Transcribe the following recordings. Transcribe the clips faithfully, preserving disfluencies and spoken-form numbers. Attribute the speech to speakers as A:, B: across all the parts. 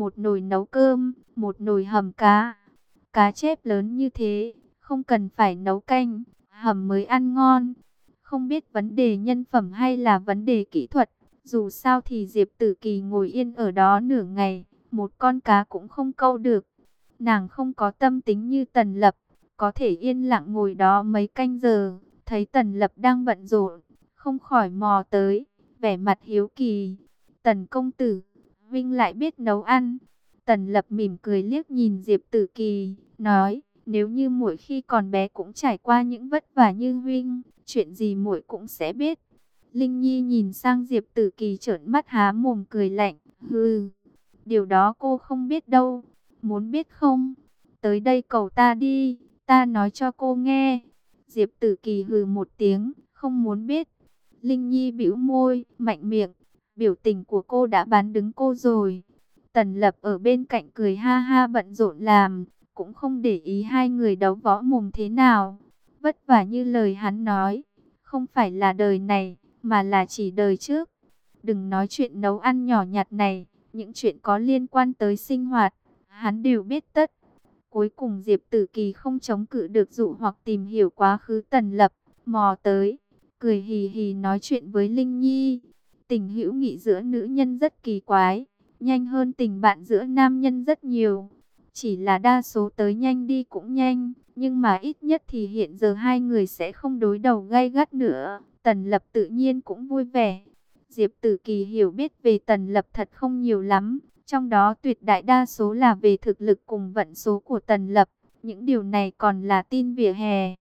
A: một nồi nấu cơm, một nồi hầm cá. Cá chép lớn như thế, không cần phải nấu canh, hầm mới ăn ngon. Không biết vấn đề nhân phẩm hay là vấn đề kỹ thuật, dù sao thì Diệp Tử Kỳ ngồi yên ở đó nửa ngày, một con cá cũng không câu được. Nàng không có tâm tính như Tần Lập, có thể yên lặng ngồi đó mấy canh giờ, thấy Tần Lập đang bận rộn, không khỏi mò tới, vẻ mặt hiếu kỳ. Tần công tử, Vinh lại biết nấu ăn. Tần Lập mỉm cười liếc nhìn Diệp Tử Kỳ, nói, nếu như muội khi còn bé cũng trải qua những vất vả như Vinh, chuyện gì muội cũng sẽ biết. Linh Nhi nhìn sang Diệp Tử Kỳ trợn mắt há mồm cười lạnh, hừ, điều đó cô không biết đâu, muốn biết không? Tới đây cầu ta đi, ta nói cho cô nghe. Diệp Tử Kỳ hừ một tiếng, không muốn biết. Linh Nhi bĩu môi, mạnh miệng, biểu tình của cô đã bán đứng cô rồi. Tần Lập ở bên cạnh cười ha ha bận rộn làm, cũng không để ý hai người đấu võ mồm thế nào. Vất vả như lời hắn nói, không phải là đời này, mà là chỉ đời trước. Đừng nói chuyện nấu ăn nhỏ nhặt này, những chuyện có liên quan tới sinh hoạt, hắn đều biết tất. Cuối cùng Diệp Tử Kỳ không chống cự được dụ hoặc tìm hiểu quá khứ Tần Lập, mò tới, cười hì hì nói chuyện với Linh Nhi. Tình hữu nghị giữa nữ nhân rất kỳ quái, nhanh hơn tình bạn giữa nam nhân rất nhiều. Chỉ là đa số tới nhanh đi cũng nhanh, nhưng mà ít nhất thì hiện giờ hai người sẽ không đối đầu gay gắt nữa. Tần Lập tự nhiên cũng vui vẻ. Diệp Tử Kỳ hiểu biết về Tần Lập thật không nhiều lắm, trong đó tuyệt đại đa số là về thực lực cùng vận số của Tần Lập. Những điều này còn là tin vỉa hè.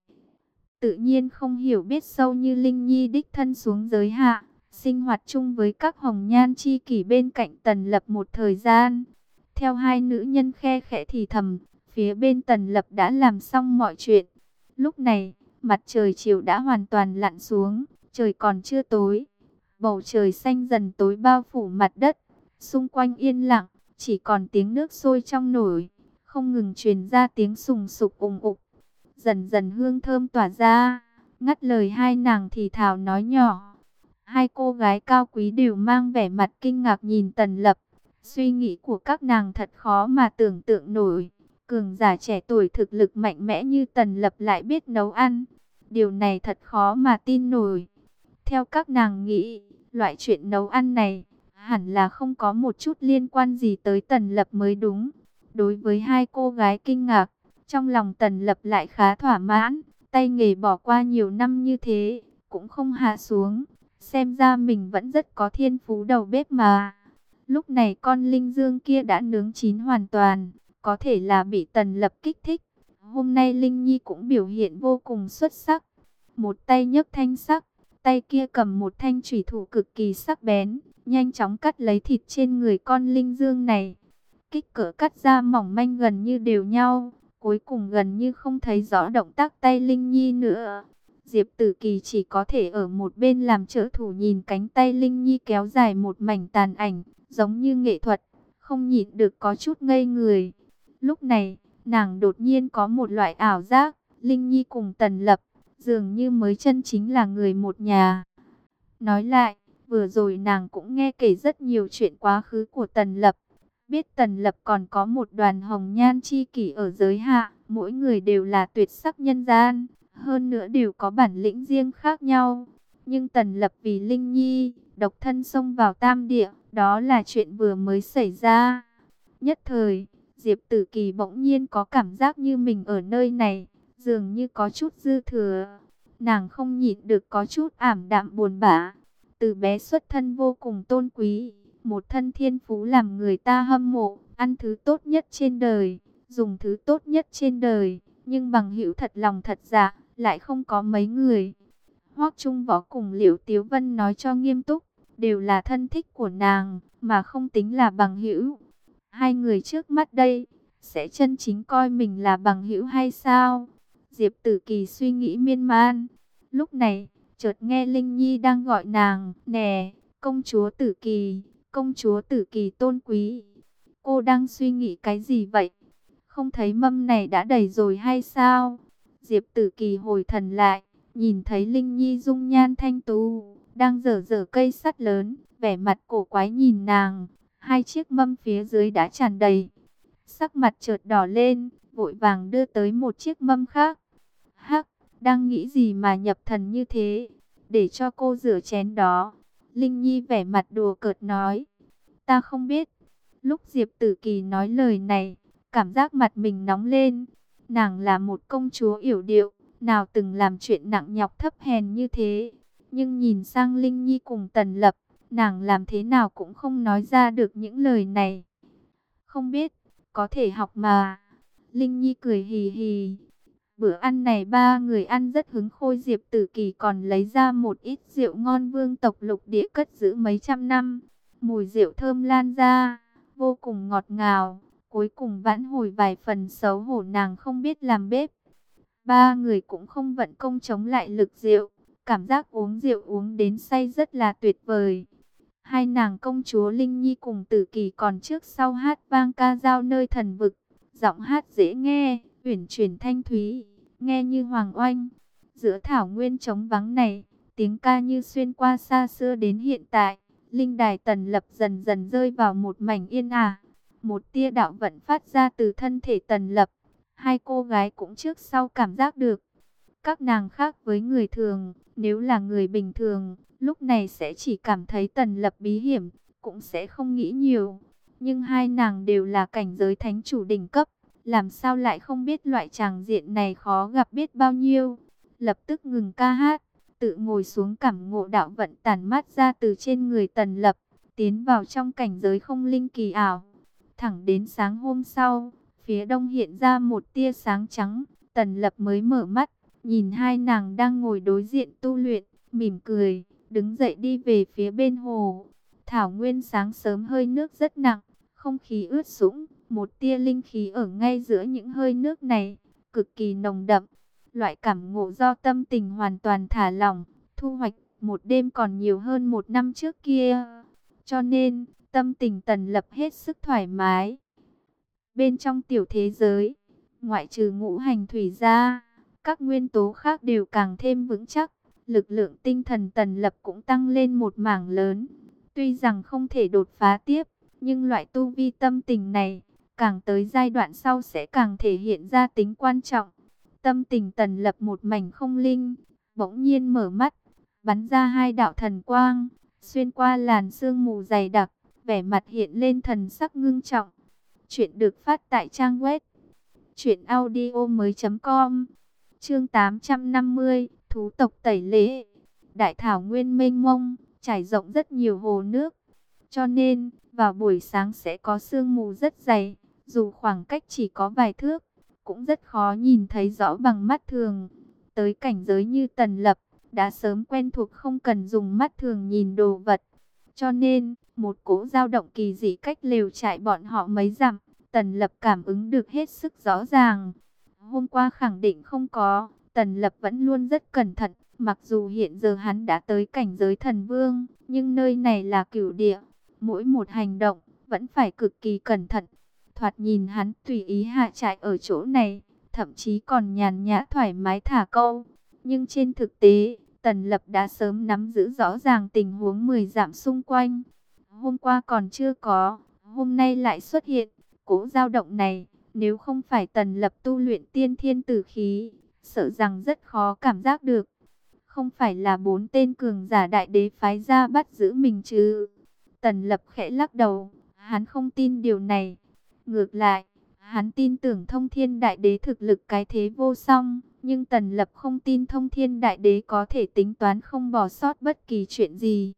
A: Tự nhiên không hiểu biết sâu như Linh Nhi đích thân xuống giới hạ, sinh hoạt chung với các hồng nhan chi kỷ bên cạnh Tần Lập một thời gian. Theo hai nữ nhân khe khẽ thì thầm, phía bên Tần Lập đã làm xong mọi chuyện. Lúc này, mặt trời chiều đã hoàn toàn lặn xuống, trời còn chưa tối. Bầu trời xanh dần tối bao phủ mặt đất, xung quanh yên lặng, chỉ còn tiếng nước sôi trong nồi, không ngừng truyền ra tiếng sùng sục ùng ục. Dần dần hương thơm tỏa ra, ngắt lời hai nàng thì thào nói nhỏ. Hai cô gái cao quý đều mang vẻ mặt kinh ngạc nhìn Tần Lập. Suy nghĩ của các nàng thật khó mà tưởng tượng nổi. Cường giả trẻ tuổi thực lực mạnh mẽ như Tần Lập lại biết nấu ăn. Điều này thật khó mà tin nổi. Theo các nàng nghĩ, loại chuyện nấu ăn này hẳn là không có một chút liên quan gì tới Tần Lập mới đúng. Đối với hai cô gái kinh ngạc, trong lòng Tần Lập lại khá thỏa mãn. Tay nghề bỏ qua nhiều năm như thế, cũng không hạ xuống. Xem ra mình vẫn rất có thiên phú đầu bếp mà. Lúc này con linh dương kia đã nướng chín hoàn toàn, có thể là bị Tần Lập kích thích. Hôm nay Linh Nhi cũng biểu hiện vô cùng xuất sắc. Một tay nhấc thanh sắc, tay kia cầm một thanh chủy thủ cực kỳ sắc bén, nhanh chóng cắt lấy thịt trên người con linh dương này. Kích cỡ cắt ra mỏng manh gần như đều nhau, cuối cùng gần như không thấy rõ động tác tay Linh Nhi nữa. Diệp Tử Kỳ chỉ có thể ở một bên làm trợ thủ nhìn cánh tay Linh Nhi kéo dài một mảnh tàn ảnh, giống như nghệ thuật, không nhịn được có chút ngây người. Lúc này, nàng đột nhiên có một loại ảo giác, Linh Nhi cùng Tần Lập, dường như mới chân chính là người một nhà. Nói lại, vừa rồi nàng cũng nghe kể rất nhiều chuyện quá khứ của Tần Lập. Biết Tần Lập còn có một đoàn hồng nhan chi kỷ ở giới hạ, mỗi người đều là tuyệt sắc nhân gian, hơn nữa đều có bản lĩnh riêng khác nhau. Nhưng Tần Lập vì Linh Nhi, độc thân xông vào tam địa, đó là chuyện vừa mới xảy ra. Nhất thời, Diệp Tử Kỳ bỗng nhiên có cảm giác như mình ở nơi này, dường như có chút dư thừa. Nàng không nhịn được có chút ảm đạm buồn bã. Từ bé xuất thân vô cùng tôn quý, một thân thiên phú làm người ta hâm mộ, ăn thứ tốt nhất trên đời, dùng thứ tốt nhất trên đời, nhưng bằng hữu thật lòng thật dạ, lại không có mấy người. Hoắc Trung Võ cùng Liễu Tiếu Vân nói cho nghiêm túc, đều là thân thích của nàng, mà không tính là bằng hữu. Hai người trước mắt đây, sẽ chân chính coi mình là bằng hữu hay sao? Diệp Tử Kỳ suy nghĩ miên man. Lúc này, chợt nghe Linh Nhi đang gọi nàng, nè, công chúa Tử Kỳ, công chúa Tử Kỳ tôn quý. Cô đang suy nghĩ cái gì vậy? Không thấy mâm này đã đầy rồi hay sao? Diệp Tử Kỳ hồi thần lại, nhìn thấy Linh Nhi dung nhan thanh tú, đang dở dở cây sắt lớn, vẻ mặt cổ quái nhìn nàng. hai chiếc mâm phía dưới đã tràn đầy. Sắc mặt chợt đỏ lên, vội vàng đưa tới một chiếc mâm khác. Hắc, đang nghĩ gì mà nhập thần như thế? Để cho cô rửa chén đó. Linh Nhi vẻ mặt đùa cợt nói. Ta không biết. Lúc Diệp Tử Kỳ nói lời này, cảm giác mặt mình nóng lên. Nàng là một công chúa yểu điệu, nào từng làm chuyện nặng nhọc thấp hèn như thế. Nhưng nhìn sang Linh Nhi cùng Tần Lập, nàng làm thế nào cũng không nói ra được những lời này. Không biết, có thể học mà. Linh Nhi cười hì hì. Bữa ăn này ba người ăn rất hứng khôi. Diệp Tử Kỳ còn lấy ra một ít rượu ngon vương tộc lục địa cất giữ mấy trăm năm. Mùi rượu thơm lan ra, vô cùng ngọt ngào. Cuối cùng vãn hồi vài phần xấu hổ nàng không biết làm bếp. Ba người cũng không vận công chống lại lực rượu. Cảm giác uống rượu uống đến say rất là tuyệt vời. Hai nàng công chúa Linh Nhi cùng Tử Kỳ còn trước sau hát vang ca dao nơi thần vực. Giọng hát dễ nghe, uyển chuyển thanh thúy, nghe như hoàng oanh. Giữa thảo nguyên trống vắng này, tiếng ca như xuyên qua xa xưa đến hiện tại. Linh đài Tần Lập dần dần rơi vào một mảnh yên ả. Một tia đạo vận phát ra từ thân thể Tần Lập. Hai cô gái cũng trước sau cảm giác được. Các nàng khác với người thường, nếu là người bình thường, lúc này sẽ chỉ cảm thấy Tần Lập bí hiểm, cũng sẽ không nghĩ nhiều. Nhưng hai nàng đều là cảnh giới thánh chủ đỉnh cấp, làm sao lại không biết loại tràng diện này khó gặp biết bao nhiêu. Lập tức ngừng ca hát, tự ngồi xuống cảm ngộ đạo vận tản mát ra từ trên người Tần Lập, tiến vào trong cảnh giới không linh kỳ ảo. Thẳng đến sáng hôm sau, phía đông hiện ra một tia sáng trắng, Tần Lập mới mở mắt, nhìn hai nàng đang ngồi đối diện tu luyện, mỉm cười, đứng dậy đi về phía bên hồ. Thảo nguyên sáng sớm hơi nước rất nặng, không khí ướt sũng, một tia linh khí ở ngay giữa những hơi nước này, cực kỳ nồng đậm. Loại cảm ngộ do tâm tình hoàn toàn thả lỏng, thu hoạch một đêm còn nhiều hơn một năm trước kia. Cho nên, tâm tình Tần Lập hết sức thoải mái. Bên trong tiểu thế giới, ngoại trừ ngũ hành thủy ra, các nguyên tố khác đều càng thêm vững chắc. Lực lượng tinh thần Tần Lập cũng tăng lên một mảng lớn. Tuy rằng không thể đột phá tiếp, nhưng loại tu vi tâm tình này, càng tới giai đoạn sau sẽ càng thể hiện ra tính quan trọng. Tâm tình Tần Lập một mảnh không linh, bỗng nhiên mở mắt, bắn ra hai đạo thần quang, xuyên qua làn sương mù dày đặc, vẻ mặt hiện lên thần sắc ngưng trọng. Chuyện được phát tại trang web truyện audio mới chấm com. Chương tám trăm năm mươi, thú tộc tẩy lễ. Đại thảo nguyên mênh mông, trải rộng rất nhiều hồ nước. Cho nên, vào buổi sáng sẽ có sương mù rất dày, dù khoảng cách chỉ có vài thước, cũng rất khó nhìn thấy rõ bằng mắt thường. Tới cảnh giới như Tần Lập, đã sớm quen thuộc không cần dùng mắt thường nhìn đồ vật. Cho nên, một cỗ dao động kỳ dị cách lều trại bọn họ mấy dặm, Tần Lập cảm ứng được hết sức rõ ràng. Hôm qua khẳng định không có, Tần Lập vẫn luôn rất cẩn thận, mặc dù hiện giờ hắn đã tới cảnh giới thần vương, nhưng nơi này là cửu địa, mỗi một hành động vẫn phải cực kỳ cẩn thận. Thoạt nhìn hắn tùy ý hạ trại ở chỗ này, thậm chí còn nhàn nhã thoải mái thả câu. Nhưng trên thực tế, Tần Lập đã sớm nắm giữ rõ ràng tình huống mười dặm xung quanh. Hôm qua còn chưa có, hôm nay lại xuất hiện cỗ dao động này. Nếu không phải Tần Lập tu luyện tiên thiên tử khí, sợ rằng rất khó cảm giác được. Không phải là bốn tên cường giả đại đế phái ra bắt giữ mình chứ? Tần Lập khẽ lắc đầu, hắn không tin điều này. Ngược lại, hắn tin tưởng Thông Thiên Đại Đế thực lực cái thế vô song, nhưng Tần Lập không tin Thông Thiên Đại Đế có thể tính toán không bỏ sót bất kỳ chuyện gì.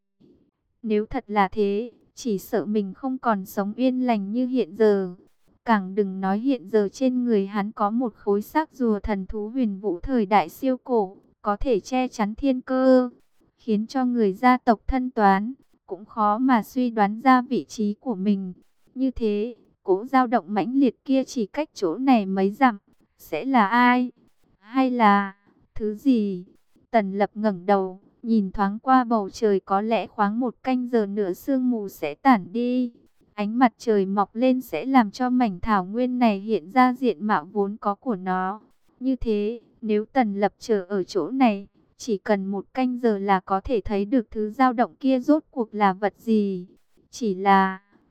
A: Nếu thật là thế, chỉ sợ mình không còn sống yên lành như hiện giờ. Càng đừng nói hiện giờ trên người hắn có một khối xác rùa thần thú huyền vũ thời đại siêu cổ, có thể che chắn thiên cơ, khiến cho người gia tộc thân toán, cũng khó mà suy đoán ra vị trí của mình. Như thế, cỗ dao động mãnh liệt kia chỉ cách chỗ này mấy dặm, sẽ là ai? Hay là thứ gì? Tần Lập ngẩng đầu, nhìn thoáng qua bầu trời, có lẽ khoáng một canh giờ nữa sương mù sẽ tản đi. Ánh mặt trời mọc lên sẽ làm cho mảnh thảo nguyên này hiện ra diện mạo vốn có của nó. Như thế, nếu Tần Lập chờ ở chỗ này, chỉ cần một canh giờ là có thể thấy được thứ dao động kia rốt cuộc là vật gì. Chỉ là,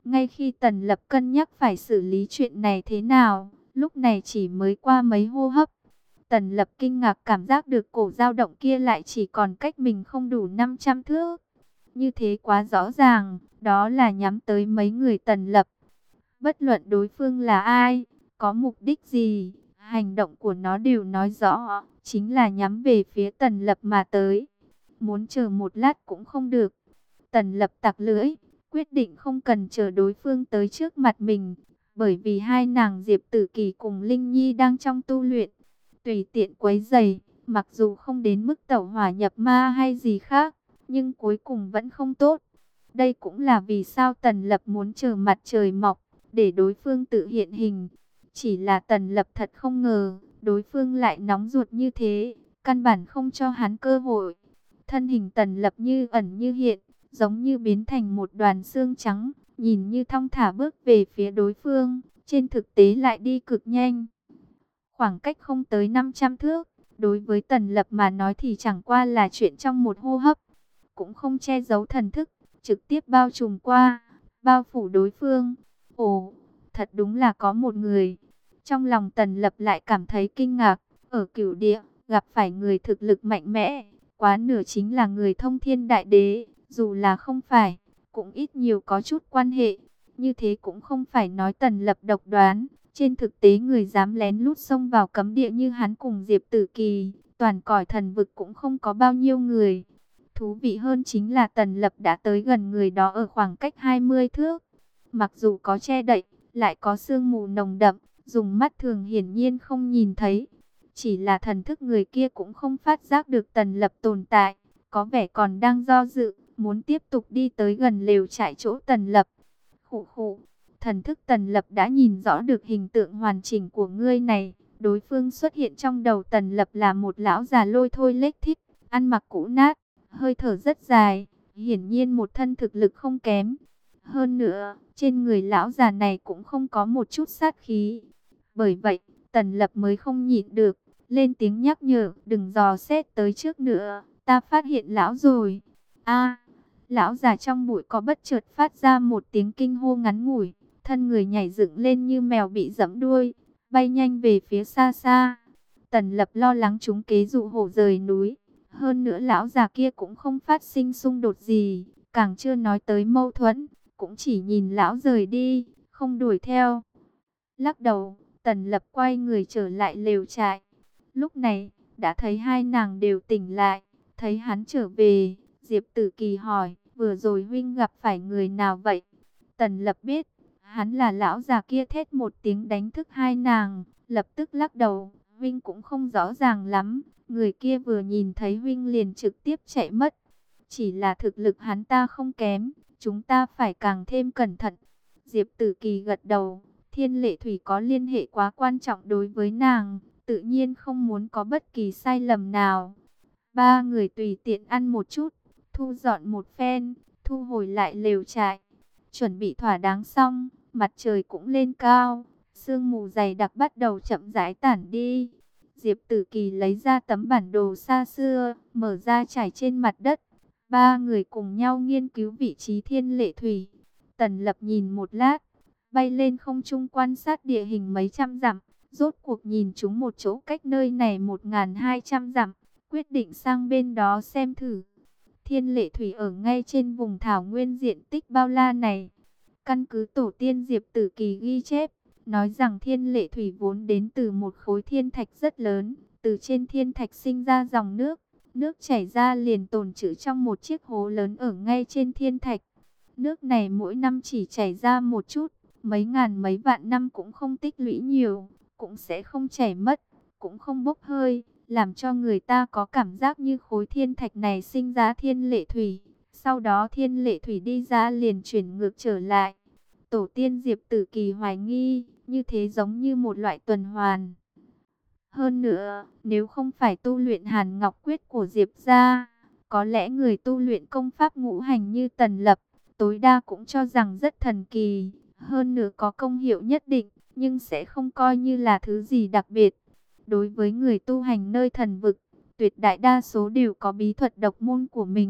A: Ngay khi Tần Lập cân nhắc phải xử lý chuyện này thế nào, lúc này chỉ mới qua mấy hô hấp, Tần Lập kinh ngạc cảm giác được cổ dao động kia lại chỉ còn cách mình không đủ năm trăm thước. Như thế quá rõ ràng, đó là nhắm tới mấy người Tần Lập. Bất luận đối phương là ai, có mục đích gì, hành động của nó đều nói rõ, chính là nhắm về phía Tần Lập mà tới. Muốn chờ một lát cũng không được. Tần Lập tặc lưỡi, quyết định không cần chờ đối phương tới trước mặt mình, bởi vì hai nàng Diệp Tử Kỳ cùng Linh Nhi đang trong tu luyện. Tùy tiện quấy rầy, mặc dù không đến mức tẩu hỏa nhập ma hay gì khác, nhưng cuối cùng vẫn không tốt. Đây cũng là vì sao Tần Lập muốn chờ mặt trời mọc, để đối phương tự hiện hình. Chỉ là Tần Lập thật không ngờ, đối phương lại nóng ruột như thế, căn bản không cho hắn cơ hội. Thân hình Tần Lập như ẩn như hiện, giống như biến thành một đoàn xương trắng, nhìn như thong thả bước về phía đối phương, trên thực tế lại đi cực nhanh. Khoảng cách không tới năm trăm thước, đối với Tần Lập mà nói thì chẳng qua là chuyện trong một hô hấp, cũng không che giấu thần thức, trực tiếp bao trùm qua, bao phủ đối phương. Ồ, thật đúng là có một người. Trong lòng Tần Lập lại cảm thấy kinh ngạc, ở Cửu Địa, gặp phải người thực lực mạnh mẽ, quá nửa chính là người thông thiên đại đế, dù là không phải, cũng ít nhiều có chút quan hệ. Như thế cũng không phải nói Tần Lập độc đoán, trên thực tế người dám lén lút xông vào cấm địa như hắn cùng Diệp Tử Kỳ, toàn cõi thần vực cũng không có bao nhiêu người. Thú vị hơn chính là Tần Lập đã tới gần người đó ở khoảng cách hai mươi thước. Mặc dù có che đậy, lại có sương mù nồng đậm, dùng mắt thường hiển nhiên không nhìn thấy. Chỉ là thần thức người kia cũng không phát giác được Tần Lập tồn tại, có vẻ còn đang do dự, muốn tiếp tục đi tới gần lều trại chỗ Tần Lập. Khụ khụ, thần thức Tần Lập đã nhìn rõ được hình tượng hoàn chỉnh của ngươi này. Đối phương xuất hiện trong đầu Tần Lập là một lão già lôi thôi lếch thít, ăn mặc cũ nát, hơi thở rất dài, hiển nhiên một thân thực lực không kém. Hơn nữa, trên người lão già này cũng không có một chút sát khí. Bởi vậy, Tần Lập mới không nhịn được, lên tiếng nhắc nhở, đừng dò xét tới trước nữa, ta phát hiện lão rồi. A, lão già trong bụi có bất chợt phát ra một tiếng kinh hô ngắn ngủi, thân người nhảy dựng lên như mèo bị giẫm đuôi, bay nhanh về phía xa xa. Tần Lập lo lắng chúng kế dụ hổ rời núi. Hơn nữa lão già kia cũng không phát sinh xung đột gì, càng chưa nói tới mâu thuẫn, cũng chỉ nhìn lão rời đi, không đuổi theo. Lắc đầu, Tần Lập quay người trở lại lều trại. Lúc này, đã thấy hai nàng đều tỉnh lại, thấy hắn trở về, Diệp Tử Kỳ hỏi, vừa rồi huynh gặp phải người nào vậy? Tần Lập biết, hắn là lão già kia thét một tiếng đánh thức hai nàng, lập tức lắc đầu, huynh cũng không rõ ràng lắm. Người kia vừa nhìn thấy huynh liền trực tiếp chạy mất. Chỉ là thực lực hắn ta không kém, chúng ta phải càng thêm cẩn thận. Diệp Tử Kỳ gật đầu, Thiên Lệ Thủy có liên hệ quá quan trọng đối với nàng, tự nhiên không muốn có bất kỳ sai lầm nào. Ba người tùy tiện ăn một chút, thu dọn một phen, thu hồi lại lều trại. Chuẩn bị thỏa đáng xong, mặt trời cũng lên cao, sương mù dày đặc bắt đầu chậm rãi tản đi. Diệp Tử Kỳ lấy ra tấm bản đồ xa xưa, mở ra trải trên mặt đất. Ba người cùng nhau nghiên cứu vị trí Thiên Lệ Thủy. Tần Lập nhìn một lát, bay lên không trung quan sát địa hình mấy trăm dặm. Rốt cuộc nhìn chúng một chỗ cách nơi này một nghìn hai trăm dặm, quyết định sang bên đó xem thử. Thiên Lệ Thủy ở ngay trên vùng thảo nguyên diện tích bao la này. Căn cứ tổ tiên Diệp Tử Kỳ ghi chép, nói rằng Thiên Lệ Thủy vốn đến từ một khối thiên thạch rất lớn, từ trên thiên thạch sinh ra dòng nước, nước chảy ra liền tồn trữ trong một chiếc hố lớn ở ngay trên thiên thạch. Nước này mỗi năm chỉ chảy ra một chút, mấy ngàn mấy vạn năm cũng không tích lũy nhiều, cũng sẽ không chảy mất, cũng không bốc hơi, làm cho người ta có cảm giác như khối thiên thạch này sinh ra Thiên Lệ Thủy, sau đó Thiên Lệ Thủy đi ra liền chuyển ngược trở lại. Tổ tiên Diệp Tử Kỳ hoài nghi, như thế giống như một loại tuần hoàn. Hơn nữa, nếu không phải tu luyện Hàn Ngọc Quyết của Diệp gia, có lẽ người tu luyện công pháp ngũ hành như Tần Lập, tối đa cũng cho rằng rất thần kỳ, hơn nữa có công hiệu nhất định, nhưng sẽ không coi như là thứ gì đặc biệt. Đối với người tu hành nơi thần vực, tuyệt đại đa số đều có bí thuật độc môn của mình,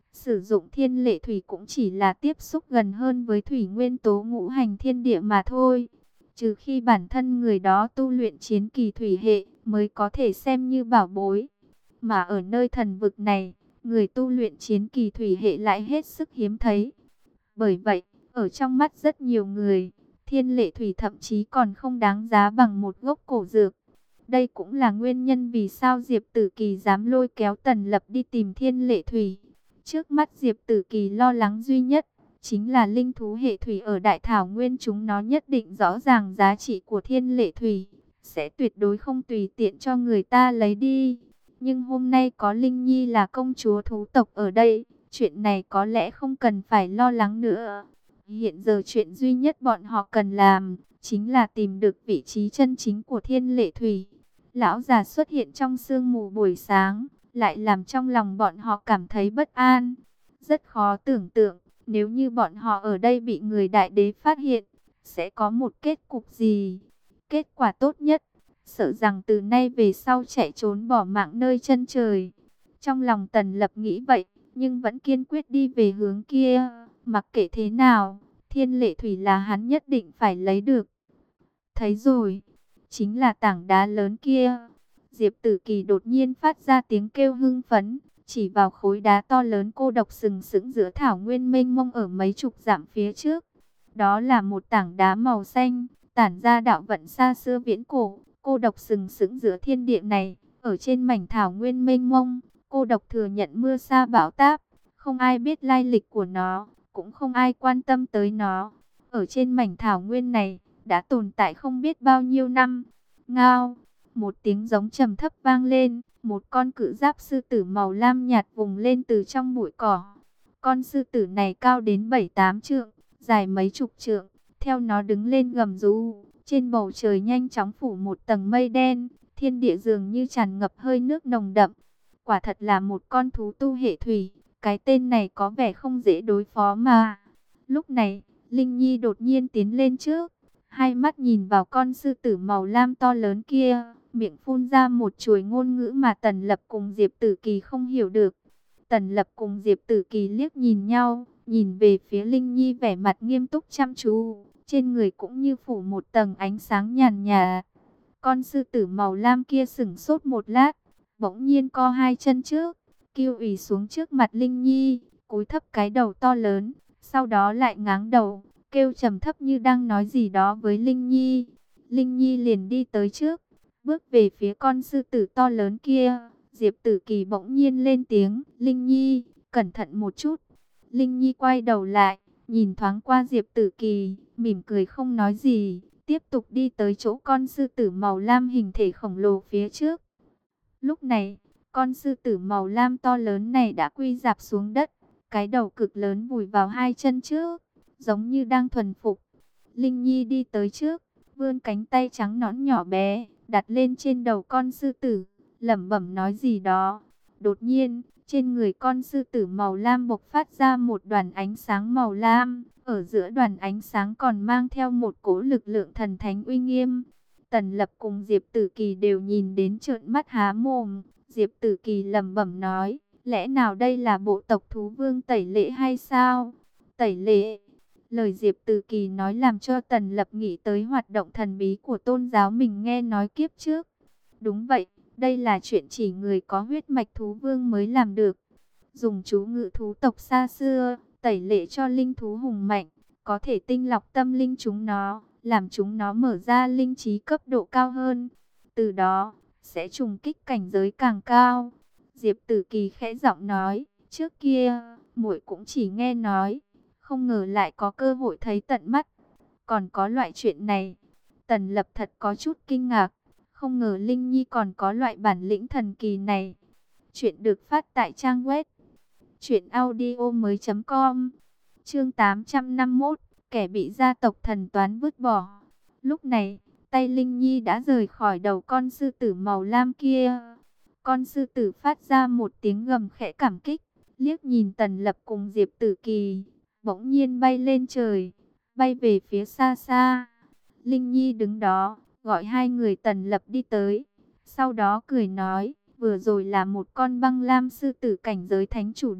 A: Sử dụng thiên lệ thủy cũng chỉ là tiếp xúc gần hơn với thủy nguyên tố ngũ hành thiên địa mà thôi. Trừ khi bản thân người đó tu luyện chiến kỳ thủy hệ mới có thể xem như bảo bối. Mà ở nơi thần vực này, người tu luyện chiến kỳ thủy hệ lại hết sức hiếm thấy. Bởi vậy, ở trong mắt rất nhiều người, thiên lệ thủy thậm chí còn không đáng giá bằng một gốc cổ dược. Đây cũng là nguyên nhân vì sao Diệp Tử Kỳ dám lôi kéo Tần Lập đi tìm thiên lệ thủy. Trước mắt Diệp Tử Kỳ lo lắng duy nhất, chính là linh thú hệ thủy ở Đại Thảo Nguyên, chúng nó nhất định rõ ràng giá trị của thiên lệ thủy, sẽ tuyệt đối không tùy tiện cho người ta lấy đi. Nhưng hôm nay có Linh Nhi là công chúa thú tộc ở đây, chuyện này có lẽ không cần phải lo lắng nữa. Hiện giờ chuyện duy nhất bọn họ cần làm, chính là tìm được vị trí chân chính của thiên lệ thủy. Lão già xuất hiện trong sương mù buổi sáng, lại làm trong lòng bọn họ cảm thấy bất an. Rất khó tưởng tượng, nếu như bọn họ ở đây bị người đại đế phát hiện, sẽ có một kết cục gì? Kết quả tốt nhất, sợ rằng từ nay về sau chạy trốn bỏ mạng nơi chân trời. Trong lòng Tần Lập nghĩ vậy, nhưng vẫn kiên quyết đi về hướng kia. Mặc kệ thế nào, thiên lệ thủy là hắn nhất định phải lấy được. Thấy rồi, chính là tảng đá lớn kia. Diệp Tử Kỳ đột nhiên phát ra tiếng kêu hưng phấn, chỉ vào khối đá to lớn cô độc sừng sững giữa thảo nguyên mênh mông ở mấy chục dặm phía trước. Đó là một tảng đá màu xanh, tản ra đạo vận xa xưa viễn cổ. Cô độc sừng sững giữa thiên địa này, ở trên mảnh thảo nguyên mênh mông. Cô độc thừa nhận mưa sa bão táp, không ai biết lai lịch của nó, cũng không ai quan tâm tới nó. Ở trên mảnh thảo nguyên này, đã tồn tại không biết bao nhiêu năm. Ngao, một tiếng giống trầm thấp vang lên, một con cự giáp sư tử màu lam nhạt vùng lên từ trong bụi cỏ. Con sư tử này cao đến bảy tám trượng, dài mấy chục trượng, theo nó đứng lên gầm rú. Trên bầu trời nhanh chóng phủ một tầng mây đen, thiên địa dường như tràn ngập hơi nước nồng đậm. Quả thật là một con thú tu hệ thủy, cái tên này có vẻ không dễ đối phó mà. Lúc này, Linh Nhi đột nhiên tiến lên trước, hai mắt nhìn vào con sư tử màu lam to lớn kia, miệng phun ra một chuỗi ngôn ngữ mà Tần Lập cùng Diệp Tử Kỳ không hiểu được. Tần Lập cùng Diệp Tử Kỳ liếc nhìn nhau, nhìn về phía Linh Nhi vẻ mặt nghiêm túc chăm chú, trên người cũng như phủ một tầng ánh sáng nhàn nhạt. Con sư tử màu lam kia sững sốt một lát, bỗng nhiên co hai chân trước, kiêu ủy xuống trước mặt Linh Nhi, cúi thấp cái đầu to lớn, sau đó lại ngáng đầu, kêu trầm thấp như đang nói gì đó với Linh Nhi. Linh Nhi liền đi tới trước, bước về phía con sư tử to lớn kia. Diệp Tử Kỳ bỗng nhiên lên tiếng, Linh Nhi, cẩn thận một chút. Linh Nhi quay đầu lại, nhìn thoáng qua Diệp Tử Kỳ, mỉm cười không nói gì, tiếp tục đi tới chỗ con sư tử màu lam hình thể khổng lồ phía trước. Lúc này, con sư tử màu lam to lớn này đã quy rạp xuống đất, cái đầu cực lớn vùi vào hai chân trước, giống như đang thuần phục. Linh Nhi đi tới trước, vươn cánh tay trắng nõn nhỏ bé, đặt lên trên đầu con sư tử, lẩm bẩm nói gì đó. Đột nhiên, trên người con sư tử màu lam bộc phát ra một đoàn ánh sáng màu lam, ở giữa đoàn ánh sáng còn mang theo một cỗ lực lượng thần thánh uy nghiêm. Tần Lập cùng Diệp Tử Kỳ đều nhìn đến trợn mắt há mồm. Diệp Tử Kỳ lẩm bẩm nói, lẽ nào đây là bộ tộc thú vương Tẩy Lễ hay sao? Tẩy Lễ. Lời Diệp Tử Kỳ nói làm cho Tần Lập nghĩ tới hoạt động thần bí của tôn giáo mình nghe nói kiếp trước. Đúng vậy, đây là chuyện chỉ người có huyết mạch thú vương mới làm được. Dùng chú ngữ thú tộc xa xưa, tẩy lễ cho linh thú hùng mạnh, có thể tinh lọc tâm linh chúng nó, làm chúng nó mở ra linh trí cấp độ cao hơn. Từ đó, sẽ trùng kích cảnh giới càng cao. Diệp Tử Kỳ khẽ giọng nói, trước kia, muội cũng chỉ nghe nói, không ngờ lại có cơ hội thấy tận mắt. Còn có loại chuyện này, Tần Lập thật có chút kinh ngạc, không ngờ Linh Nhi còn có loại bản lĩnh thần kỳ này. Chuyện được phát tại trang web truyện audio mới chấm com. Chương tám trăm năm mươi mốt, kẻ bị gia tộc thần toán vứt bỏ. Lúc này, tay Linh Nhi đã rời khỏi đầu con sư tử màu lam kia. Con sư tử phát ra một tiếng gầm khẽ cảm kích, liếc nhìn Tần Lập cùng Diệp Tử Kỳ, bỗng nhiên bay lên trời, bay về phía xa xa. Linh Nhi đứng đó, gọi hai người Tần Lập đi tới, sau đó cười nói, vừa rồi là một con băng lam sư tử cảnh giới thánh chủ đỉnh,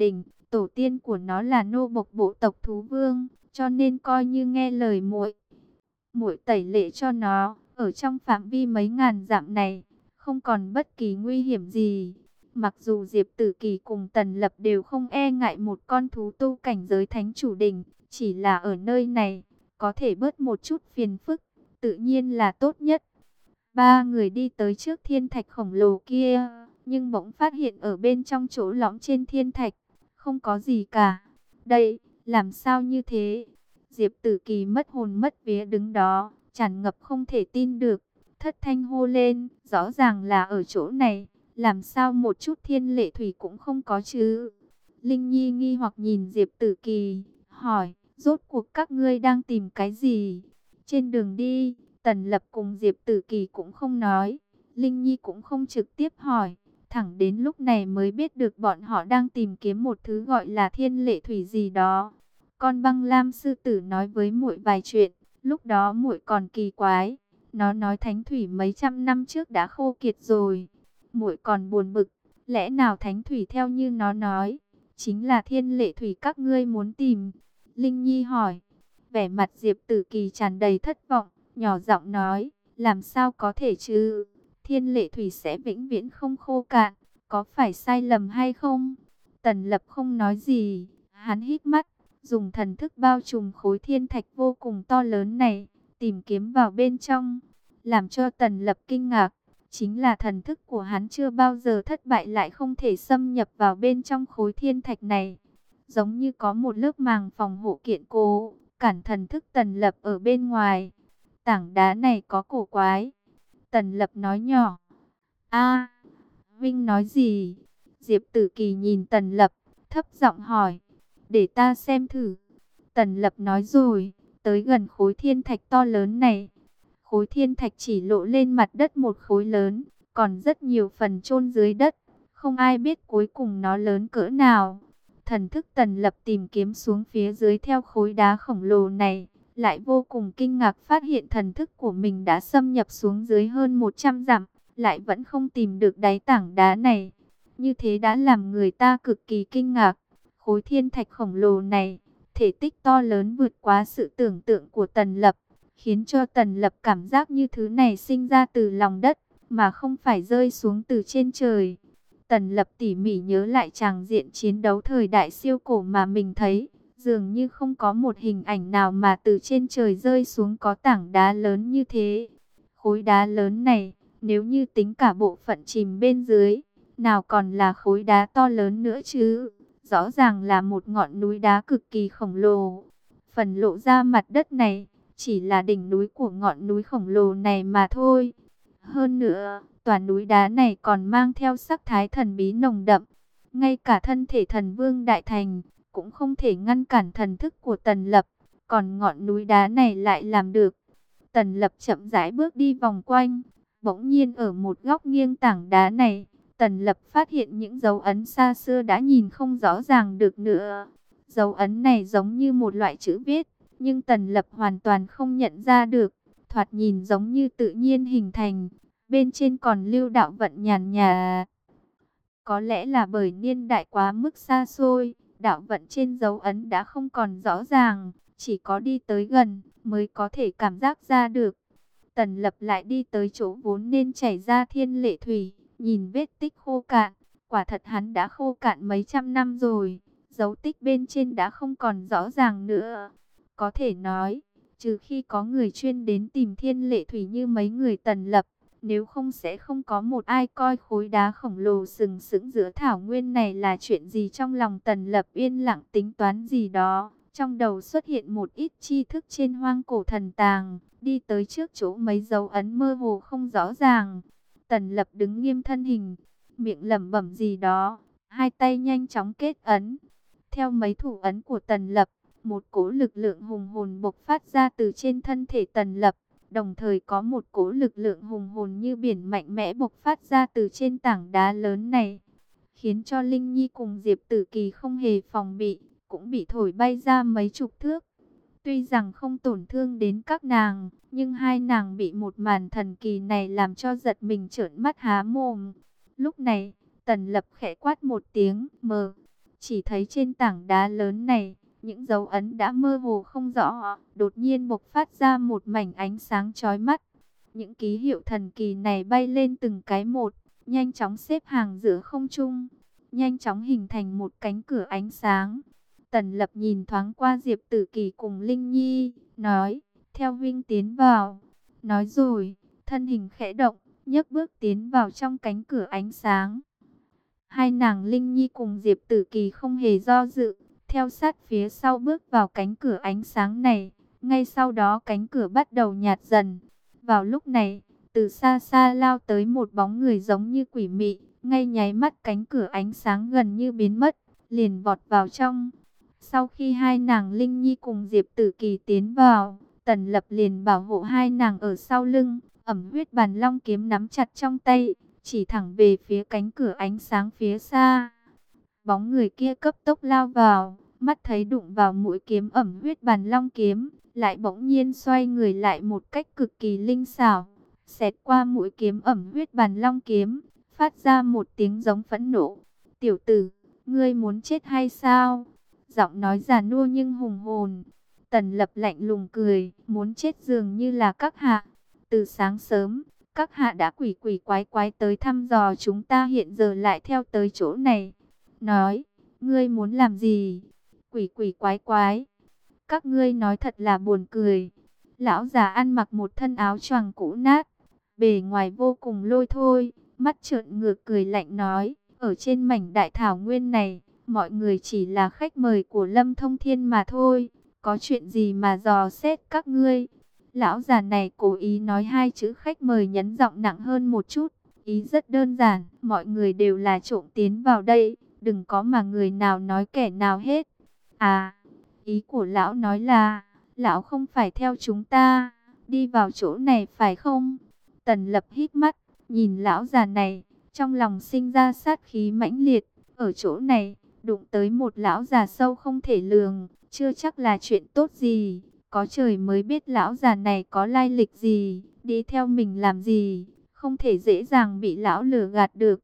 A: tổ tiên của nó là nô bộc bộ tộc thú vương, cho nên coi như nghe lời muội. Muội tẩy lệ cho nó, ở trong phạm vi mấy ngàn dặm này, không còn bất kỳ nguy hiểm gì. Mặc dù Diệp Tử Kỳ cùng Tần Lập đều không e ngại một con thú tu cảnh giới thánh chủ đỉnh, chỉ là ở nơi này, có thể bớt một chút phiền phức, tự nhiên là tốt nhất. Ba người đi tới trước thiên thạch khổng lồ kia, nhưng bỗng phát hiện ở bên trong chỗ lõm trên thiên thạch, không có gì cả. Đây, làm sao như thế? Diệp Tử Kỳ mất hồn mất vía đứng đó, tràn ngập không thể tin được, thất thanh hô lên, rõ ràng là ở chỗ này, làm sao một chút thiên lệ thủy cũng không có chứ? Linh Nhi nghi hoặc nhìn Diệp Tử Kỳ, hỏi, rốt cuộc các ngươi đang tìm cái gì? Trên đường đi, Tần Lập cùng Diệp Tử Kỳ cũng không nói, Linh Nhi cũng không trực tiếp hỏi, thẳng đến lúc này mới biết được bọn họ đang tìm kiếm một thứ gọi là thiên lệ thủy gì đó. Con băng lam sư tử nói với muội vài chuyện, lúc đó muội còn kỳ quái, nó nói thánh thủy mấy trăm năm trước đã khô kiệt rồi. Muội còn buồn bực, lẽ nào thánh thủy theo như nó nói, chính là thiên lệ thủy các ngươi muốn tìm? Linh Nhi hỏi. Vẻ mặt Diệp Tử Kỳ tràn đầy thất vọng, nhỏ giọng nói, làm sao có thể chứ? Thiên lệ thủy sẽ vĩnh viễn không khô cạn, có phải sai lầm hay không? Tần Lập không nói gì, hắn hít mắt, dùng thần thức bao trùm khối thiên thạch vô cùng to lớn này, tìm kiếm vào bên trong. Làm cho Tần Lập kinh ngạc, chính là thần thức của hắn chưa bao giờ thất bại lại không thể xâm nhập vào bên trong khối thiên thạch này. Giống như có một lớp màng phòng hộ kiện cố, cản thần thức Tần Lập ở bên ngoài. Tảng đá này có cổ quái. Tần Lập nói nhỏ. A, Vinh nói gì? Diệp Tử Kỳ nhìn Tần Lập, thấp giọng hỏi. Để ta xem thử. Tần Lập nói rồi, tới gần khối thiên thạch to lớn này. Khối thiên thạch chỉ lộ lên mặt đất một khối lớn, còn rất nhiều phần chôn dưới đất. Không ai biết cuối cùng nó lớn cỡ nào. Thần thức Tần Lập tìm kiếm xuống phía dưới theo khối đá khổng lồ này, lại vô cùng kinh ngạc phát hiện thần thức của mình đã xâm nhập xuống dưới hơn một trăm dặm, lại vẫn không tìm được đáy tảng đá này. Như thế đã làm người ta cực kỳ kinh ngạc. Khối thiên thạch khổng lồ này, thể tích to lớn vượt quá sự tưởng tượng của Tần Lập, khiến cho Tần Lập cảm giác như thứ này sinh ra từ lòng đất, mà không phải rơi xuống từ trên trời. Tần Lập tỉ mỉ nhớ lại tràng diện chiến đấu thời đại siêu cổ mà mình thấy, dường như không có một hình ảnh nào mà từ trên trời rơi xuống có tảng đá lớn như thế. Khối đá lớn này, nếu như tính cả bộ phận chìm bên dưới, nào còn là khối đá to lớn nữa chứ? Rõ ràng là một ngọn núi đá cực kỳ khổng lồ. Phần lộ ra mặt đất này, chỉ là đỉnh núi của ngọn núi khổng lồ này mà thôi. Hơn nữa, tòa núi đá này còn mang theo sắc thái thần bí nồng đậm. Ngay cả thân thể thần vương đại thành, cũng không thể ngăn cản thần thức của Tần Lập. Còn ngọn núi đá này lại làm được. Tần Lập chậm rãi bước đi vòng quanh. Bỗng nhiên ở một góc nghiêng tảng đá này, Tần Lập phát hiện những dấu ấn xa xưa đã nhìn không rõ ràng được nữa. Dấu ấn này giống như một loại chữ viết, nhưng Tần Lập hoàn toàn không nhận ra được. Thoạt nhìn giống như tự nhiên hình thành, bên trên còn lưu đạo vận nhàn nhà. Có lẽ là bởi niên đại quá mức xa xôi, đạo vận trên dấu ấn đã không còn rõ ràng, chỉ có đi tới gần mới có thể cảm giác ra được. Tần Lập lại đi tới chỗ vốn nên chảy ra thiên lệ thủy, nhìn vết tích khô cạn, quả thật hắn đã khô cạn mấy trăm năm rồi, dấu tích bên trên đã không còn rõ ràng nữa. Có thể nói, trừ khi có người chuyên đến tìm thiên lệ thủy như mấy người Tần Lập, nếu không sẽ không có một ai coi khối đá khổng lồ sừng sững giữa thảo nguyên này là chuyện gì. Trong lòng Tần Lập yên lặng tính toán gì đó, trong đầu xuất hiện một ít tri thức trên hoang cổ thần tàng, đi tới trước chỗ mấy dấu ấn mơ hồ không rõ ràng. Tần Lập đứng nghiêm thân hình, miệng lẩm bẩm gì đó, hai tay nhanh chóng kết ấn. Theo mấy thủ ấn của Tần Lập, một cỗ lực lượng hùng hồn bộc phát ra từ trên thân thể Tần Lập, đồng thời có một cỗ lực lượng hùng hồn như biển mạnh mẽ bộc phát ra từ trên tảng đá lớn này, khiến cho Linh Nhi cùng Diệp Tử Kỳ không hề phòng bị, cũng bị thổi bay ra mấy chục thước. Tuy rằng không tổn thương đến các nàng, nhưng hai nàng bị một màn thần kỳ này làm cho giật mình trợn mắt há mồm. Lúc này, Tần Lập khẽ quát một tiếng, mờ. Chỉ thấy trên tảng đá lớn này, những dấu ấn đã mơ hồ không rõ, đột nhiên bộc phát ra một mảnh ánh sáng chói mắt. Những ký hiệu thần kỳ này bay lên từng cái một, nhanh chóng xếp hàng giữa không trung, nhanh chóng hình thành một cánh cửa ánh sáng. Tần Lập nhìn thoáng qua Diệp Tử Kỳ cùng Linh Nhi, nói, theo huynh tiến vào. Nói rồi, thân hình khẽ động, nhấc bước tiến vào trong cánh cửa ánh sáng. Hai nàng Linh Nhi cùng Diệp Tử Kỳ không hề do dự, theo sát phía sau bước vào cánh cửa ánh sáng này. Ngay sau đó cánh cửa bắt đầu nhạt dần. Vào lúc này, từ xa xa lao tới một bóng người giống như quỷ mị, ngay nháy mắt cánh cửa ánh sáng gần như biến mất, liền vọt vào trong. Sau khi hai nàng Linh Nhi cùng Diệp Tử Kỳ tiến vào, Tần Lập liền bảo hộ hai nàng ở sau lưng, ẩm huyết bàn long kiếm nắm chặt trong tay, chỉ thẳng về phía cánh cửa ánh sáng phía xa. Bóng người kia cấp tốc lao vào, mắt thấy đụng vào mũi kiếm ẩm huyết bàn long kiếm, lại bỗng nhiên xoay người lại một cách cực kỳ linh xảo, xẹt qua mũi kiếm ẩm huyết bàn long kiếm, phát ra một tiếng giống phẫn nộ. Tiểu tử, ngươi muốn chết hay sao? Giọng nói già nua nhưng hùng hồn. Tần Lập lạnh lùng cười, muốn chết dường như là các hạ. Từ sáng sớm, các hạ đã quỷ quỷ quái quái tới thăm dò chúng ta, hiện giờ lại theo tới chỗ này. Nói, ngươi muốn làm gì? Quỷ quỷ quái quái. Các ngươi nói thật là buồn cười. Lão già ăn mặc một thân áo choàng cũ nát, bề ngoài vô cùng lôi thôi, mắt trợn ngược cười lạnh nói, ở trên mảnh đại thảo nguyên này, mọi người chỉ là khách mời của Lâm Thông Thiên mà thôi, có chuyện gì mà dò xét các ngươi. Lão già này cố ý nói hai chữ khách mời nhấn giọng nặng hơn một chút, ý rất đơn giản, mọi người đều là trộm tiến vào đây, đừng có mà người nào nói kẻ nào hết. À, ý của lão nói là, lão không phải theo chúng ta, đi vào chỗ này phải không? Tần Lập hít mắt, nhìn lão già này, trong lòng sinh ra sát khí mãnh liệt, ở chỗ này, đụng tới một lão già sâu không thể lường, chưa chắc là chuyện tốt gì, có trời mới biết lão già này có lai lịch gì, đi theo mình làm gì, không thể dễ dàng bị lão lừa gạt được.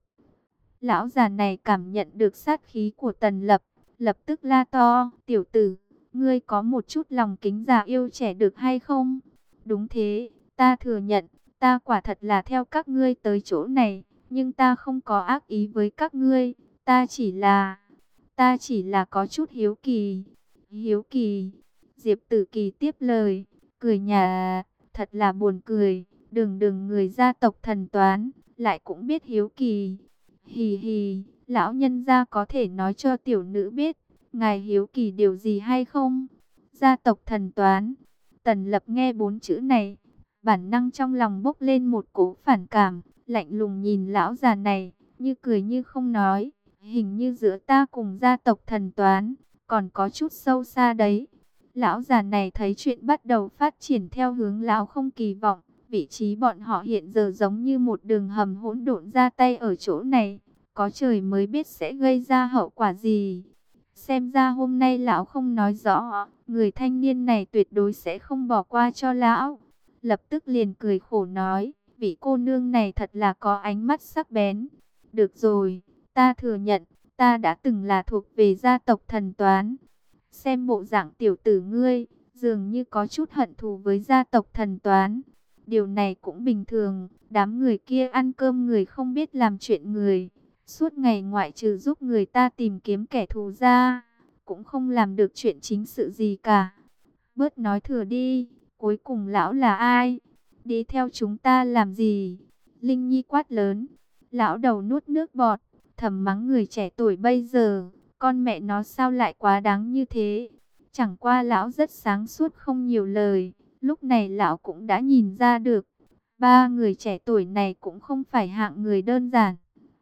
A: Lão già này cảm nhận được sát khí của Tần Lập, lập tức la to, tiểu tử, ngươi có một chút lòng kính già yêu trẻ được hay không? Đúng thế, ta thừa nhận, ta quả thật là theo các ngươi tới chỗ này, nhưng ta không có ác ý với các ngươi, ta chỉ là, ta chỉ là có chút hiếu kỳ. Hiếu kỳ, Diệp Tử Kỳ tiếp lời, cười nhà, thật là buồn cười, đừng đừng người gia tộc thần toán, lại cũng biết hiếu kỳ. Hì hì, lão nhân gia có thể nói cho tiểu nữ biết, ngài hiếu kỳ điều gì hay không? Gia tộc thần toán. Tần Lập nghe bốn chữ này, bản năng trong lòng bốc lên một cỗ phản cảm, lạnh lùng nhìn lão già này, như cười như không nói, hình như giữa ta cùng gia tộc thần toán, còn có chút sâu xa đấy. Lão già này thấy chuyện bắt đầu phát triển theo hướng lão không kỳ vọng, vị trí bọn họ hiện giờ giống như một đường hầm hỗn độn, ra tay ở chỗ này, có trời mới biết sẽ gây ra hậu quả gì. Xem ra hôm nay lão không nói rõ, người thanh niên này tuyệt đối sẽ không bỏ qua cho lão. Lập tức liền cười khổ nói, vị cô nương này thật là có ánh mắt sắc bén. Được rồi, ta thừa nhận, ta đã từng là thuộc về gia tộc thần toán. Xem bộ dạng tiểu tử ngươi, dường như có chút hận thù với gia tộc thần toán. Điều này cũng bình thường, đám người kia ăn cơm người không biết làm chuyện người. Suốt ngày ngoại trừ giúp người ta tìm kiếm kẻ thù ra, cũng không làm được chuyện chính sự gì cả. Bớt nói thừa đi, cuối cùng lão là ai? Đi theo chúng ta làm gì? Linh Nhi quát lớn. Lão đầu nuốt nước bọt, thầm mắng người trẻ tuổi bây giờ, con mẹ nó sao lại quá đáng như thế. Chẳng qua lão rất sáng suốt không nhiều lời, lúc này lão cũng đã nhìn ra được, ba người trẻ tuổi này cũng không phải hạng người đơn giản,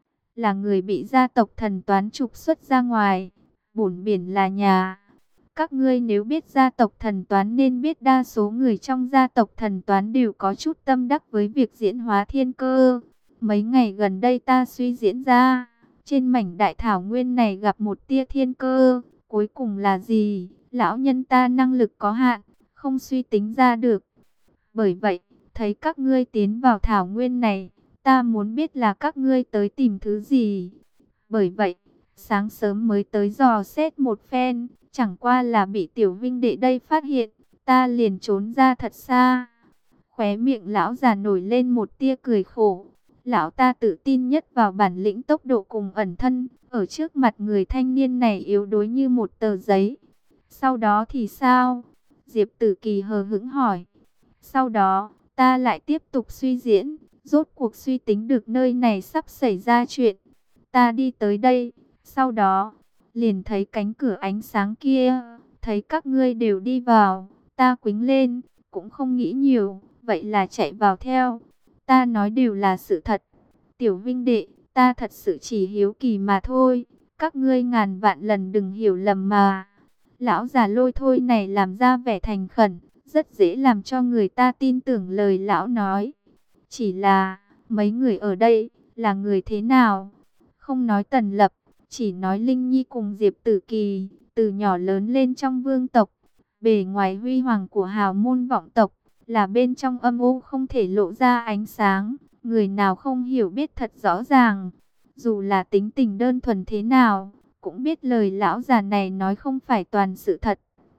A: là người bị gia tộc thần toán trục xuất ra ngoài, bổn biển là nhà. Các ngươi nếu biết gia tộc thần toán nên biết đa số người trong gia tộc thần toán đều có chút tâm đắc với việc diễn hóa thiên cơ. Mấy ngày gần đây ta suy diễn ra, trên mảnh đại thảo nguyên này gặp một tia thiên cơ, cuối cùng là gì? Lão nhân ta năng lực có hạn, không suy tính ra được. Bởi vậy, thấy các ngươi tiến vào thảo nguyên này, ta muốn biết là các ngươi tới tìm thứ gì. Bởi vậy, Sáng sớm mới tới dò xét một phen, chẳng qua là bị tiểu huynh đệ đây phát hiện, ta liền trốn ra thật xa. Khóe miệng lão già nổi lên một tia cười khổ. Lão ta tự tin nhất vào bản lĩnh tốc độ cùng ẩn thân, ở trước mặt người thanh niên này yếu đuối như một tờ giấy. Sau đó thì sao? Diệp Tử Kỳ hờ hững hỏi. Sau đó, ta lại tiếp tục suy diễn, rốt cuộc suy tính được nơi này sắp xảy ra chuyện. Ta đi tới đây, sau đó, liền thấy cánh cửa ánh sáng kia, thấy các ngươi đều đi vào, ta quýnh lên, cũng không nghĩ nhiều, vậy là chạy vào theo. Ta nói đều là sự thật. Tiểu vinh đệ, ta thật sự chỉ hiếu kỳ mà thôi, các ngươi ngàn vạn lần đừng hiểu lầm mà. Lão già lôi thôi này làm ra vẻ thành khẩn, rất dễ làm cho người ta tin tưởng lời lão nói. Chỉ là, mấy người ở đây, là người thế nào? Không nói Tần Lập, chỉ nói Linh Nhi cùng Diệp Tử Kỳ, từ nhỏ lớn lên trong vương tộc. Bề ngoài huy hoàng của hào môn vọng tộc, là bên trong âm u không thể lộ ra ánh sáng. Người nào không hiểu biết thật rõ ràng. Dù là tính tình đơn thuần thế nào, cũng biết lời lão già này nói không phải toàn sự thật.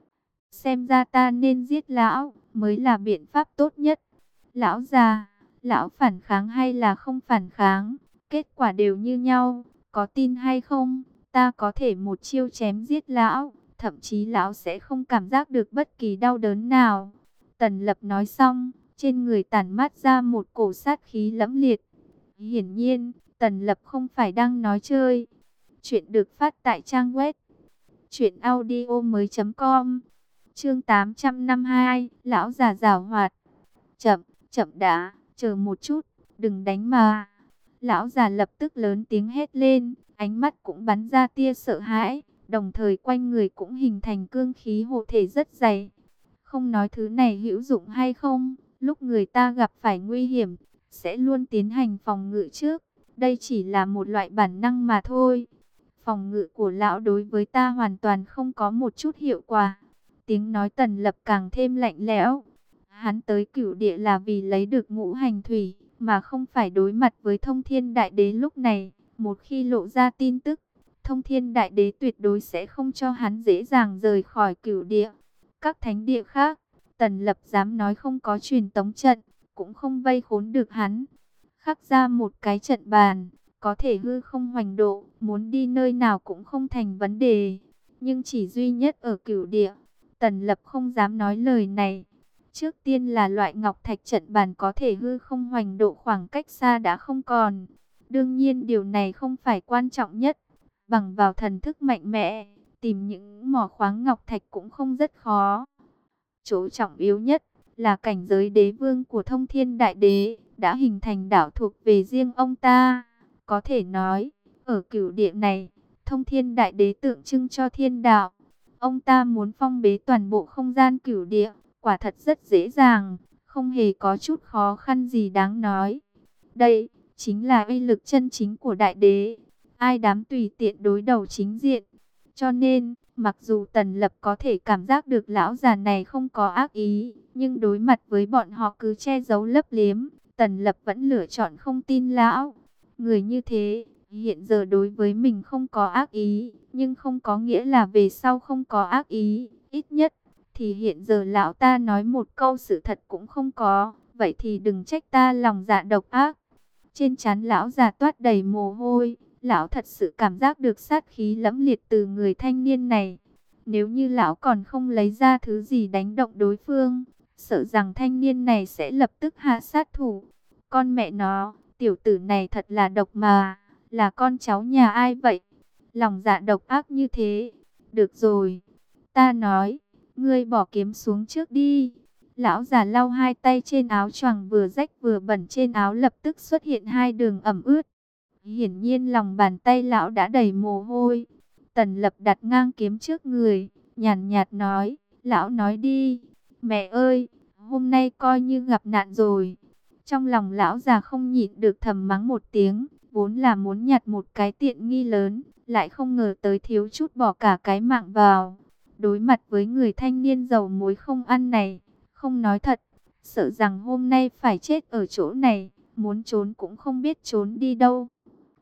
A: Xem ra ta nên giết lão, mới là biện pháp tốt nhất. Lão già, lão phản kháng hay là không phản kháng, kết quả đều như nhau, có tin hay không, ta có thể một chiêu chém giết lão, thậm chí lão sẽ không cảm giác được bất kỳ đau đớn nào. Tần Lập nói xong, trên người tản mát ra một cổ sát khí lẫm liệt. Hiển nhiên, Tần Lập không phải đang nói chơi. Chuyện được phát tại trang web truyện audio mới chấm com. Chương tám trăm năm mươi hai, lão già giảo hoạt. Chậm, chậm đã, chờ một chút, đừng đánh mà. Lão già lập tức lớn tiếng hét lên, ánh mắt cũng bắn ra tia sợ hãi, đồng thời quanh người cũng hình thành cương khí hộ thể rất dày. Không nói thứ này hữu dụng hay không, lúc người ta gặp phải nguy hiểm, sẽ luôn tiến hành phòng ngự trước. Đây chỉ là một loại bản năng mà thôi. Phòng ngự của lão đối với ta hoàn toàn không có một chút hiệu quả. Tiếng nói Tần Lập càng thêm lạnh lẽo. Hắn tới Cửu Địa là vì lấy được ngũ hành thủy, mà không phải đối mặt với Thông Thiên Đại Đế lúc này. Một khi lộ ra tin tức, Thông Thiên Đại Đế tuyệt đối sẽ không cho hắn dễ dàng rời khỏi Cửu Địa. Các thánh địa khác, Tần Lập dám nói không có truyền tống trận, cũng không vây khốn được hắn. Khắc ra một cái trận bàn, có thể hư không hoành độ, muốn đi nơi nào cũng không thành vấn đề. Nhưng chỉ duy nhất ở Cửu Địa, Tần Lập không dám nói lời này. Trước tiên là loại ngọc thạch trận bàn có thể hư không hoành độ, khoảng cách xa đã không còn. Đương nhiên điều này không phải quan trọng nhất. Bằng vào thần thức mạnh mẽ, tìm những mỏ khoáng ngọc thạch cũng không rất khó. Chỗ trọng yếu nhất là cảnh giới đế vương của Thông Thiên Đại Đế đã hình thành đảo thuộc về riêng ông ta. Có thể nói, ở Cửu Địa này, Thông Thiên Đại Đế tượng trưng cho thiên đạo. Ông ta muốn phong bế toàn bộ không gian Cửu Địa, quả thật rất dễ dàng, không hề có chút khó khăn gì đáng nói. Đây chính là uy lực chân chính của Đại Đế, ai dám tùy tiện đối đầu chính diện. Cho nên, mặc dù Tần Lập có thể cảm giác được lão già này không có ác ý, nhưng đối mặt với bọn họ cứ che giấu lấp liếm, Tần Lập vẫn lựa chọn không tin lão. Người như thế, hiện giờ đối với mình không có ác ý, nhưng không có nghĩa là về sau không có ác ý. Ít nhất, thì hiện giờ lão ta nói một câu sự thật cũng không có, vậy thì đừng trách ta lòng dạ độc ác. Trên trán lão già toát đầy mồ hôi, lão thật sự cảm giác được sát khí lẫm liệt từ người thanh niên này. Nếu như lão còn không lấy ra thứ gì đánh động đối phương, sợ rằng thanh niên này sẽ lập tức hạ sát thủ. Con mẹ nó, tiểu tử này thật là độc mà, là con cháu nhà ai vậy? Lòng dạ độc ác như thế. Được rồi, ta nói, ngươi bỏ kiếm xuống trước đi. Lão già lau hai tay trên áo choàng vừa rách vừa bẩn, trên áo lập tức xuất hiện hai đường ẩm ướt. Hiển nhiên lòng bàn tay lão đã đầy mồ hôi. Tần Lập đặt ngang kiếm trước người, nhàn nhạt nói, lão nói đi. Mẹ ơi, hôm nay coi như gặp nạn rồi. Trong lòng lão già không nhịn được thầm mắng một tiếng, vốn là muốn nhặt một cái tiện nghi lớn, lại không ngờ tới thiếu chút bỏ cả cái mạng vào. Đối mặt với người thanh niên dầu muối không ăn này, không nói thật, sợ rằng hôm nay phải chết ở chỗ này, muốn trốn cũng không biết trốn đi đâu.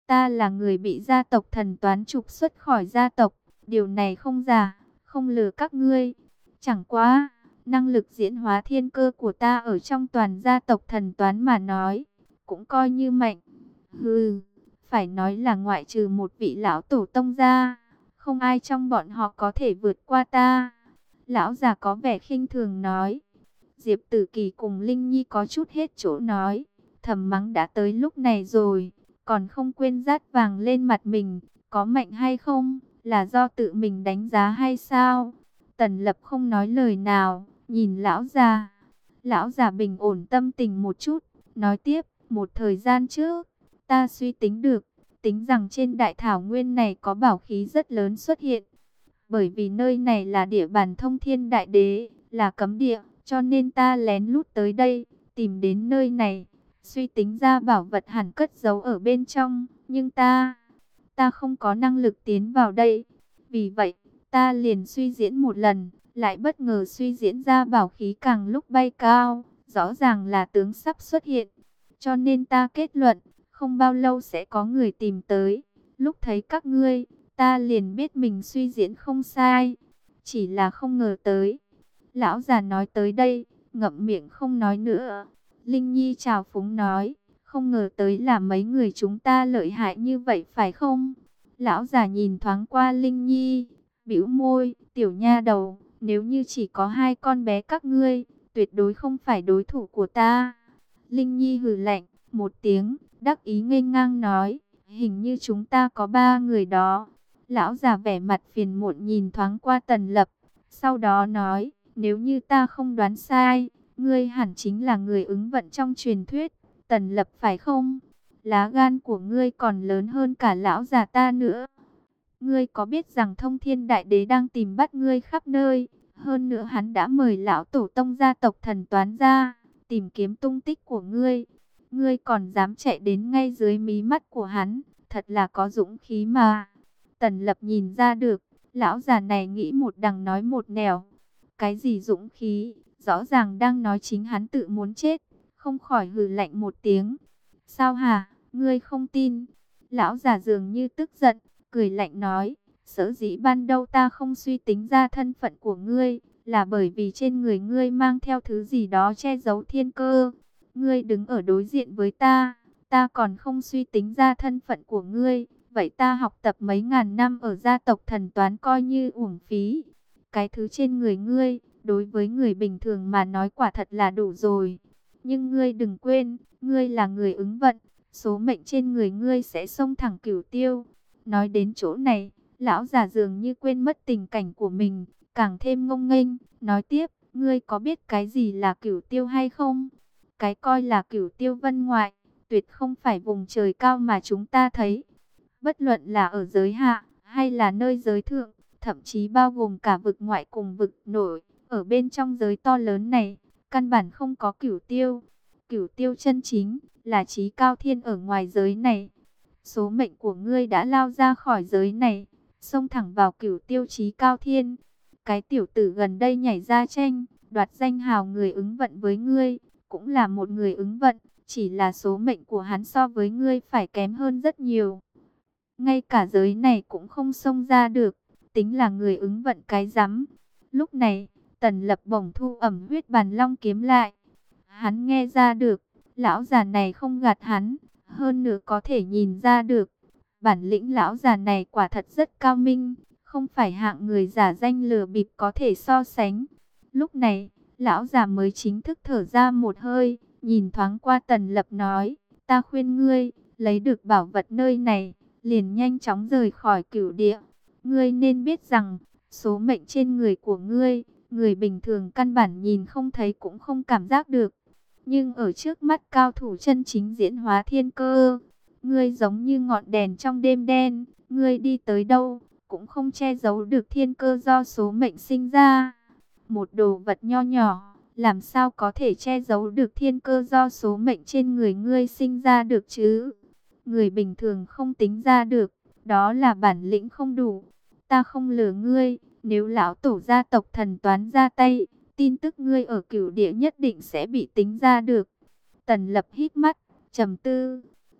A: Ta là người bị gia tộc thần toán trục xuất khỏi gia tộc. Điều này không giả, không lừa các ngươi. Chẳng quá, năng lực diễn hóa thiên cơ của ta ở trong toàn gia tộc thần toán mà nói, cũng coi như mạnh. Hừ, phải nói là ngoại trừ một vị lão tổ tông ra, không ai trong bọn họ có thể vượt qua ta. Lão già có vẻ khinh thường nói. Diệp Tử Kỳ cùng Linh Nhi có chút hết chỗ nói, thầm mắng đã tới lúc này rồi, còn không quên dát vàng lên mặt mình, có mạnh hay không, là do tự mình đánh giá hay sao? Tần Lập không nói lời nào, nhìn lão già. Lão già bình ổn tâm tình một chút, nói tiếp, một thời gian trước, ta suy tính được, tính rằng trên đại thảo nguyên này có bảo khí rất lớn xuất hiện. Bởi vì nơi này là địa bàn thông thiên đại đế, là cấm địa, cho nên ta lén lút tới đây, tìm đến nơi này, suy tính ra bảo vật hẳn cất giấu ở bên trong, nhưng ta, ta không có năng lực tiến vào đây. Vì vậy, ta liền suy diễn một lần, lại bất ngờ suy diễn ra bảo khí càng lúc bay cao, rõ ràng là tướng sắp xuất hiện. Cho nên ta kết luận, không bao lâu sẽ có người tìm tới. Lúc thấy các ngươi, ta liền biết mình suy diễn không sai, chỉ là không ngờ tới. Lão già nói tới đây, ngậm miệng không nói nữa. Linh Nhi chào phúng nói, không ngờ tới là mấy người chúng ta lợi hại như vậy phải không? Lão già nhìn thoáng qua Linh Nhi, bĩu môi, tiểu nha đầu, nếu như chỉ có hai con bé các ngươi, tuyệt đối không phải đối thủ của ta. Linh Nhi hừ lạnh một tiếng, đắc ý nghênh ngang nói, hình như chúng ta có ba người đó. Lão già vẻ mặt phiền muộn nhìn thoáng qua Tần Lập, sau đó nói, nếu như ta không đoán sai, ngươi hẳn chính là người ứng vận trong truyền thuyết, Tần Lập phải không? Lá gan của ngươi còn lớn hơn cả lão già ta nữa. Ngươi có biết rằng Thông Thiên Đại Đế đang tìm bắt ngươi khắp nơi, hơn nữa hắn đã mời lão tổ tông gia tộc thần toán ra, tìm kiếm tung tích của ngươi. Ngươi còn dám chạy đến ngay dưới mí mắt của hắn, thật là có dũng khí mà. Tần Lập nhìn ra được, lão già này nghĩ một đằng nói một nẻo. Cái gì dũng khí, rõ ràng đang nói chính hắn tự muốn chết, không khỏi hừ lạnh một tiếng. Sao hả, ngươi không tin? Lão già dường như tức giận, cười lạnh nói, sở dĩ ban đầu ta không suy tính ra thân phận của ngươi, là bởi vì trên người ngươi mang theo thứ gì đó che giấu thiên cơ. Ngươi đứng ở đối diện với ta, ta còn không suy tính ra thân phận của ngươi, vậy ta học tập mấy ngàn năm ở gia tộc thần toán coi như uổng phí. Cái thứ trên người ngươi, đối với người bình thường mà nói quả thật là đủ rồi. Nhưng ngươi đừng quên, ngươi là người ứng vận, số mệnh trên người ngươi sẽ xông thẳng cửu tiêu. Nói đến chỗ này, lão già dường như quên mất tình cảnh của mình, càng thêm ngông nghênh, nói tiếp, ngươi có biết cái gì là cửu tiêu hay không? Cái coi là cửu tiêu vân ngoại, tuyệt không phải vùng trời cao mà chúng ta thấy. Bất luận là ở giới hạ, hay là nơi giới thượng, thậm chí bao gồm cả vực ngoại cùng vực nội, ở bên trong giới to lớn này, căn bản không có cửu tiêu. Cửu tiêu chân chính, là chí cao thiên ở ngoài giới này. Số mệnh của ngươi đã lao ra khỏi giới này, xông thẳng vào cửu tiêu chí cao thiên. Cái tiểu tử gần đây nhảy ra tranh, đoạt danh hào người ứng vận với ngươi, cũng là một người ứng vận, chỉ là số mệnh của hắn so với ngươi phải kém hơn rất nhiều. Ngay cả giới này cũng không xông ra được, tính là người ứng vận cái rắm. Lúc này, Tần Lập bổng thu ẩm huyết bàn long kiếm lại. Hắn nghe ra được, lão già này không gạt hắn, hơn nữa có thể nhìn ra được. Bản lĩnh lão già này quả thật rất cao minh, không phải hạng người giả danh lừa bịp có thể so sánh. Lúc này, lão già mới chính thức thở ra một hơi, nhìn thoáng qua Tần Lập nói, ta khuyên ngươi, lấy được bảo vật nơi này, liền nhanh chóng rời khỏi cửu địa. Ngươi nên biết rằng, số mệnh trên người của ngươi, người bình thường căn bản nhìn không thấy cũng không cảm giác được. Nhưng ở trước mắt cao thủ chân chính diễn hóa thiên cơ, ngươi giống như ngọn đèn trong đêm đen, ngươi đi tới đâu, cũng không che giấu được thiên cơ do số mệnh sinh ra. Một đồ vật nho nhỏ, làm sao có thể che giấu được thiên cơ do số mệnh trên người ngươi sinh ra được chứ? Người bình thường không tính ra được, đó là bản lĩnh không đủ. Ta không lừa ngươi, nếu lão tổ gia tộc thần toán ra tay, tin tức ngươi ở cửu địa nhất định sẽ bị tính ra được. Tần Lập hít mắt, trầm tư.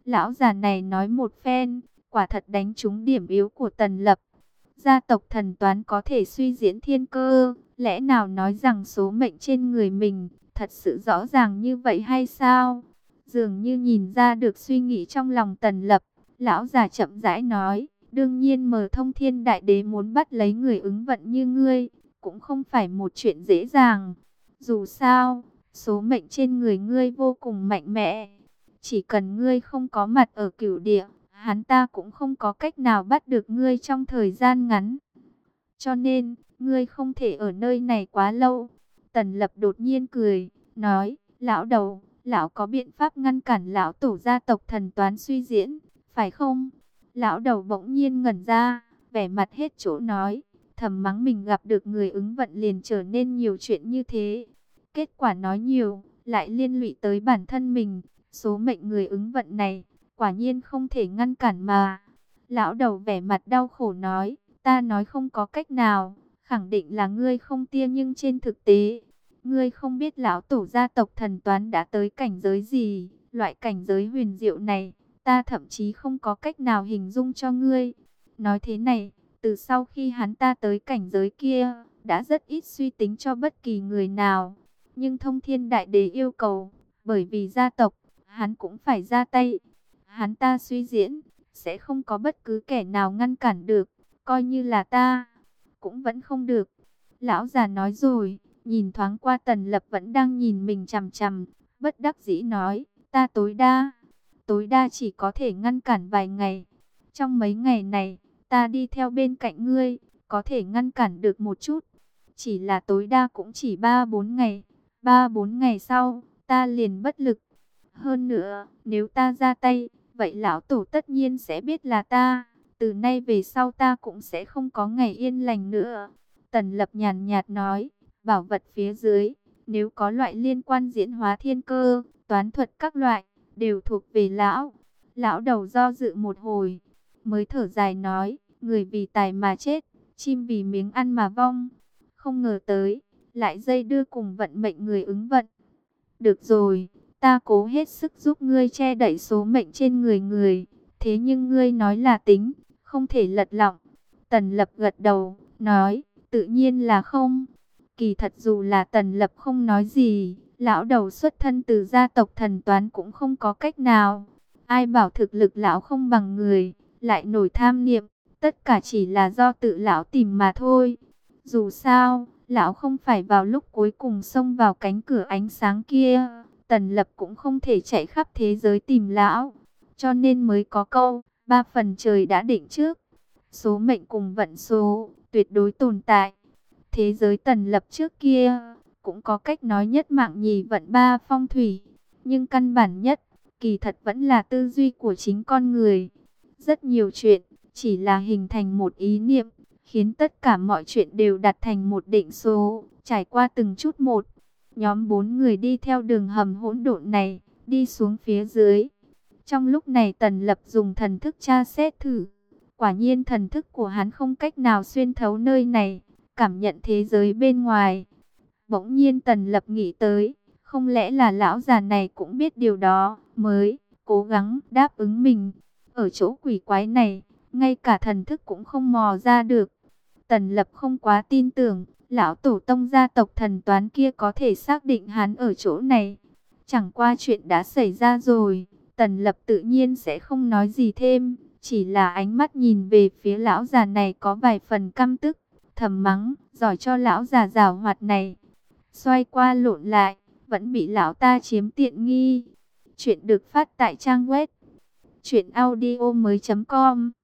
A: Lão già này nói một phen, quả thật đánh trúng điểm yếu của Tần Lập. Gia tộc thần toán có thể suy diễn thiên cơ, lẽ nào nói rằng số mệnh trên người mình thật sự rõ ràng như vậy hay sao? Dường như nhìn ra được suy nghĩ trong lòng Tần Lập, lão già chậm rãi nói, đương nhiên Mờ Thông Thiên Đại Đế muốn bắt lấy người ứng vận như ngươi, cũng không phải một chuyện dễ dàng. Dù sao, số mệnh trên người ngươi vô cùng mạnh mẽ. Chỉ cần ngươi không có mặt ở cửu địa, hắn ta cũng không có cách nào bắt được ngươi trong thời gian ngắn. Cho nên, ngươi không thể ở nơi này quá lâu. Tần Lập đột nhiên cười, nói, lão đầu, lão có biện pháp ngăn cản lão tổ gia tộc thần toán suy diễn, phải không? Lão đầu bỗng nhiên ngẩn ra, vẻ mặt hết chỗ nói, thầm mắng mình gặp được người ứng vận liền trở nên nhiều chuyện như thế. Kết quả nói nhiều, lại liên lụy tới bản thân mình. Số mệnh người ứng vận này, quả nhiên không thể ngăn cản mà. Lão đầu vẻ mặt đau khổ nói, ta nói không có cách nào, khẳng định là ngươi không tia, nhưng trên thực tế, ngươi không biết lão tổ gia tộc thần toán đã tới cảnh giới gì. Loại cảnh giới huyền diệu này, ta thậm chí không có cách nào hình dung cho ngươi. Nói thế này, từ sau khi hắn ta tới cảnh giới kia, đã rất ít suy tính cho bất kỳ người nào. Nhưng Thông Thiên Đại Đế yêu cầu, bởi vì gia tộc, hắn cũng phải ra tay. Hắn ta suy diễn, sẽ không có bất cứ kẻ nào ngăn cản được, coi như là ta, cũng vẫn không được. Lão già nói rồi, nhìn thoáng qua Tần Lập vẫn đang nhìn mình chằm chằm, bất đắc dĩ nói, ta tối đa, tối đa chỉ có thể ngăn cản vài ngày. Trong mấy ngày này, ta đi theo bên cạnh ngươi, có thể ngăn cản được một chút. Chỉ là tối đa cũng chỉ ba bốn ngày, ba bốn ngày sau, ta liền bất lực. Hơn nữa, nếu ta ra tay, vậy lão tổ tất nhiên sẽ biết là ta. Từ nay về sau ta cũng sẽ không có ngày yên lành nữa. Tần Lập nhàn nhạt nói, bảo vật phía dưới, nếu có loại liên quan diễn hóa thiên cơ, toán thuật các loại, đều thuộc về lão. Lão đầu do dự một hồi, mới thở dài nói, người vì tài mà chết, chim vì miếng ăn mà vong. Không ngờ tới, lại dây đưa cùng vận mệnh người ứng vận. Được rồi, ta cố hết sức giúp ngươi che đậy số mệnh trên người người. Thế nhưng ngươi nói là tính, không thể lật lọng. Tần Lập gật đầu, nói, tự nhiên là không. Kỳ thật dù là Tần Lập không nói gì, lão đầu xuất thân từ gia tộc thần toán cũng không có cách nào. Ai bảo thực lực lão không bằng người, lại nổi tham niệm, tất cả chỉ là do tự lão tìm mà thôi. Dù sao, lão không phải vào lúc cuối cùng xông vào cánh cửa ánh sáng kia, Tần Lập cũng không thể chạy khắp thế giới tìm lão. Cho nên mới có câu, ba phần trời đã định trước. Số mệnh cùng vận số, tuyệt đối tồn tại. Thế giới Tần Lập trước kia, cũng có cách nói nhất mạng nhì vận ba phong thủy. Nhưng căn bản nhất, kỳ thật vẫn là tư duy của chính con người. Rất nhiều chuyện, chỉ là hình thành một ý niệm, khiến tất cả mọi chuyện đều đặt thành một định số, trải qua từng chút một. Nhóm bốn người đi theo đường hầm hỗn độn này, đi xuống phía dưới. Trong lúc này Tần Lập dùng thần thức tra xét thử. Quả nhiên thần thức của hắn không cách nào xuyên thấu nơi này, cảm nhận thế giới bên ngoài. Bỗng nhiên Tần Lập nghĩ tới, không lẽ là lão già này cũng biết điều đó, mới cố gắng đáp ứng mình. Ở chỗ quỷ quái này, ngay cả thần thức cũng không mò ra được. Tần Lập không quá tin tưởng, lão tổ tông gia tộc thần toán kia có thể xác định hắn ở chỗ này. Chẳng qua chuyện đã xảy ra rồi, Tần Lập tự nhiên sẽ không nói gì thêm, chỉ là ánh mắt nhìn về phía lão già này có vài phần căm tức, thầm mắng, giỏi cho lão già giảo hoạt này. Xoay qua lộn lại, vẫn bị lão ta chiếm tiện nghi. Chuyện được phát tại trang web truyện audio mới chấm com.